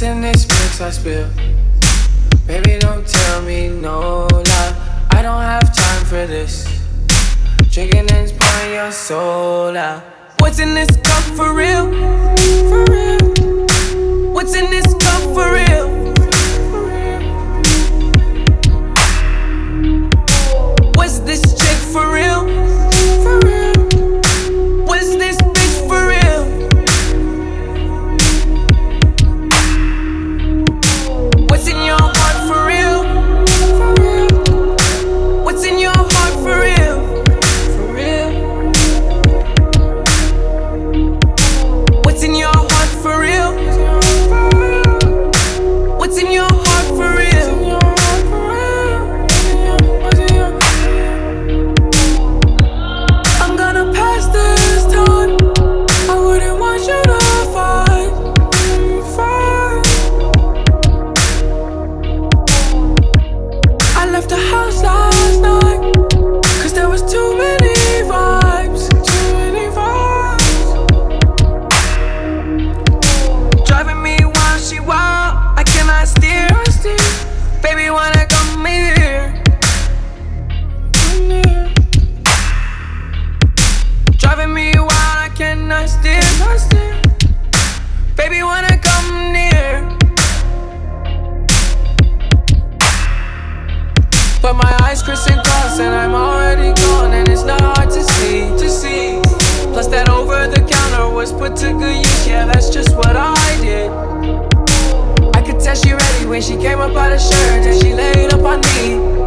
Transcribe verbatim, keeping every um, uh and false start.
in this mix I spill? Baby, don't tell me no lie. I don't have time for this. Drinking and pouring your soul out. What's in this cup for real? For real. What's in this cup for real? For real. What's this chick for real? For real. What's this bitch for real? What's in your heart for real? For real. What's in your heart for real? For real. What's in your heart for real? What's in your heart for real? I'm gonna pass this time. I wouldn't want you to fight. fight. I left the house last night, cause there was too many vibes. Too many vibes. Driving me while she wild, I cannot steer. Baby, wanna come here? Come here. Driving me wild, I cannot steer. Baby, wanna come near? But my eyes crisscross and I'm already gone, and it's not hard to see, to see. Plus that over the counter was put to good use. Yeah, that's just what I did. I could tell she ready when she came up out of shirt and she laid up on me.